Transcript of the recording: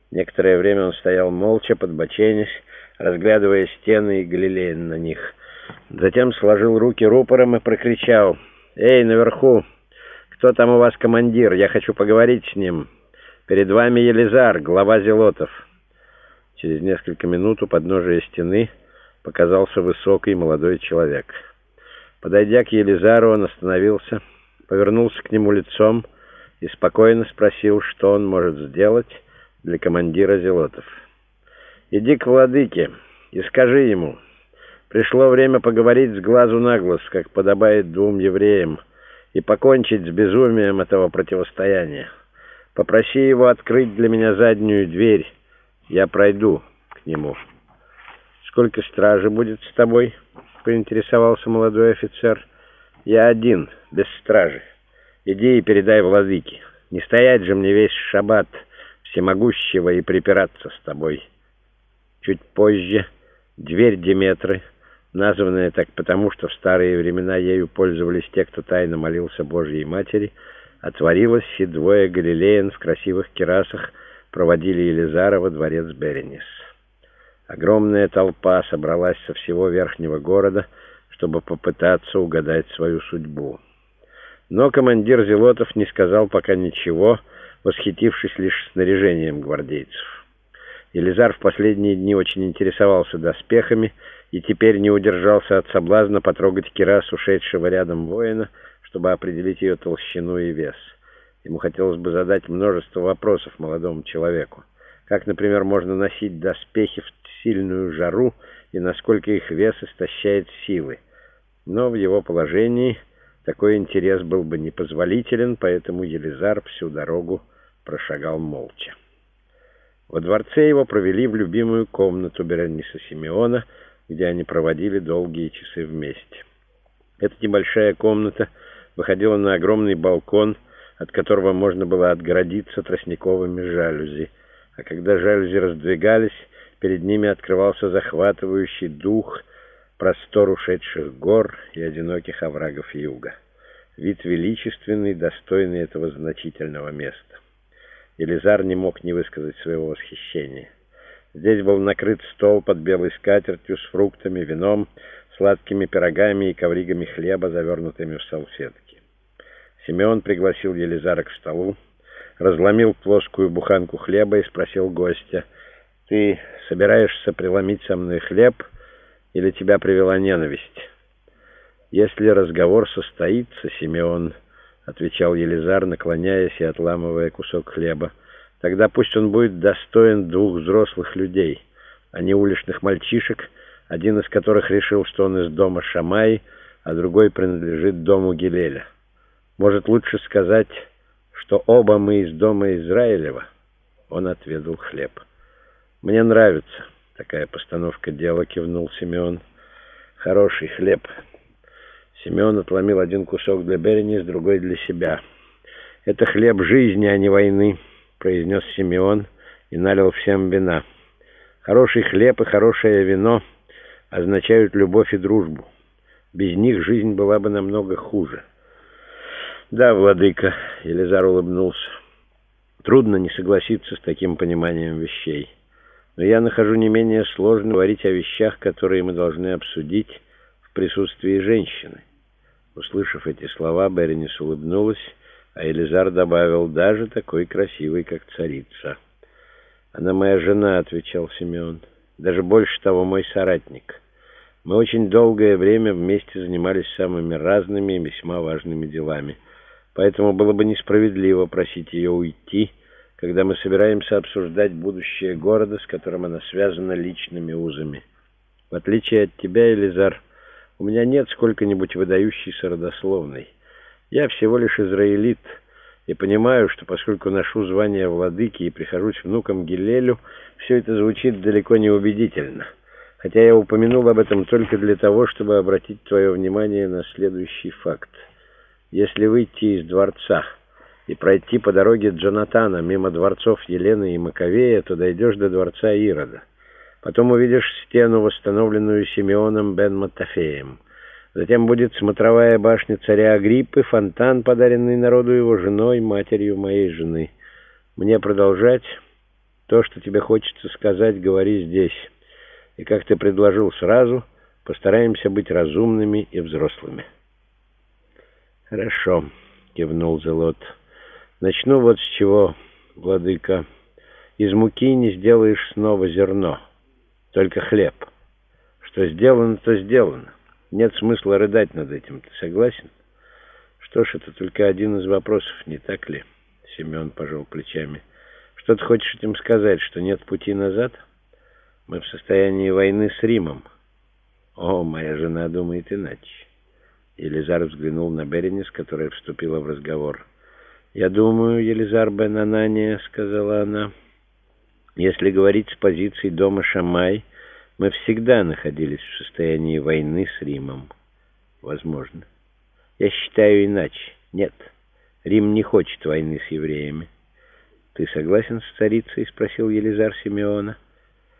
Некоторое время он стоял молча, подбоченясь, разглядывая стены и галилеи на них. Затем сложил руки рупором и прокричал: «Эй, наверху! Кто там у вас командир? Я хочу поговорить с ним. Перед вами Елизар, глава зелотов». Через несколько минут у подножия стены показался высокий молодой человек. Подойдя к Елизару, он остановился, повернулся к нему лицом и спокойно спросил, что он может сделать для командира зелотов. «Иди к владыке и скажи ему: пришло время поговорить с глазу на глаз, как подобает двум евреям, и покончить с безумием этого противостояния. Попроси его открыть для меня заднюю дверь, я пройду к нему». «Сколько стражи будет с тобой?» — поинтересовался молодой офицер. «Я один, без стражи. Иди и передай владыке. Не стоять же мне весь шаббат всемогущего и припираться с тобой». Чуть позже дверь Деметры, названная так потому, что в старые времена ею пользовались те, кто тайно молился Божьей Матери, отворилась, и двое галилеян в красивых кирасах проводили Елизара во дворец Беренис. Огромная толпа собралась со всего верхнего города, чтобы попытаться угадать свою судьбу. Но командир зелотов не сказал пока ничего, восхитившись лишь снаряжением гвардейцев. Елизар в последние дни очень интересовался доспехами и теперь не удержался от соблазна потрогать кирасу шедшего рядом воина, чтобы определить ее толщину и вес. Ему хотелось бы задать множество вопросов молодому человеку. Как, например, можно носить доспехи в сильную жару и насколько их вес истощает силы. Но в его положении такой интерес был бы непозволителен, поэтому Елизар всю дорогу прошагал молча. Во дворце его провели в любимую комнату Берениса Симеона, где они проводили долгие часы вместе. Эта небольшая комната выходила на огромный балкон, от которого можно было отгородиться тростниковыми жалюзи. А когда жалюзи раздвигались, перед ними открывался захватывающий дух простор ушедших гор и одиноких оврагов юга. Вид величественный, достойный этого значительного места. Елизар не мог не высказать своего восхищения. Здесь был накрыт стол под белой скатертью с фруктами, вином, сладкими пирогами и ковригами хлеба, завернутыми в салфетки. Симеон пригласил Елизара к столу, разломил плоскую буханку хлеба и спросил гостя: «Ты собираешься преломить со мной хлеб, или тебя привела ненависть?» «Если разговор состоится, Симеон, — отвечал Елизар, наклоняясь и отламывая кусок хлеба, — тогда пусть он будет достоин двух взрослых людей, а не уличных мальчишек, один из которых решил, что он из дома Шамаи, а другой принадлежит дому Гилеля. Может, лучше сказать, что оба мы из дома Израилева?» Он отведал хлеб. «Мне нравится такая постановка дела», — кивнул Симеон. «Хороший хлеб». Симеон отломил один кусок для Беренис, другой для себя. «Это хлеб жизни, а не войны», — произнес Симеон и налил всем вина. «Хороший хлеб и хорошее вино означают любовь и дружбу. Без них жизнь была бы намного хуже». «Да, владыка», — Елизар улыбнулся. «Трудно не согласиться с таким пониманием вещей. Но я нахожу не менее сложным говорить о вещах, которые мы должны обсудить в присутствии женщины». Услышав эти слова, Беренис улыбнулась, а Елизар добавил: «Даже такой красивой, как царица». «Она моя жена», — отвечал Симеон. «Даже больше того, мой соратник. Мы очень долгое время вместе занимались самыми разными и весьма важными делами. Поэтому было бы несправедливо просить ее уйти, когда мы собираемся обсуждать будущее города, с которым она связана личными узами. В отличие от тебя, Елизар, у меня нет сколько-нибудь выдающейся родословной. Я всего лишь израилит, и понимаю, что поскольку ношу звание владыки и прихожусь внуком Гилелю, все это звучит далеко не убедительно. Хотя я упомянул об этом только для того, чтобы обратить твое внимание на следующий факт. Если выйти из дворца и пройти по дороге Джонатана мимо дворцов Елены и Маковея, то дойдешь до дворца Ирода. Потом увидишь стену, восстановленную Симеоном бен Матафеем. Затем будет смотровая башня царя Агриппы, фонтан, подаренный народу его женой, матерью моей жены. Мне продолжать?» То, что тебе хочется сказать, говори здесь. И, как ты предложил сразу, постараемся быть разумными и взрослыми». «Хорошо», — кивнул Зелот. «Начну вот с чего, владыка. Из муки не сделаешь снова зерно, только хлеб. Что сделано, то сделано. Нет смысла рыдать над этим. Ты согласен?» «Что ж, это только один из вопросов, не так ли?» Семен пожал плечами. «Что ты хочешь этим сказать, что нет пути назад? Мы в состоянии войны с Римом». «О, моя жена думает иначе». Елизар взглянул на Беренис, которая вступила в разговор. «Я думаю, Елизар бен Анания, — сказала она, — если говорить с позиции дома Шамай, мы всегда находились в состоянии войны с Римом. Возможно. Я считаю иначе. Нет, Рим не хочет войны с евреями». «Ты согласен с царицей? — спросил Елизар Симеона.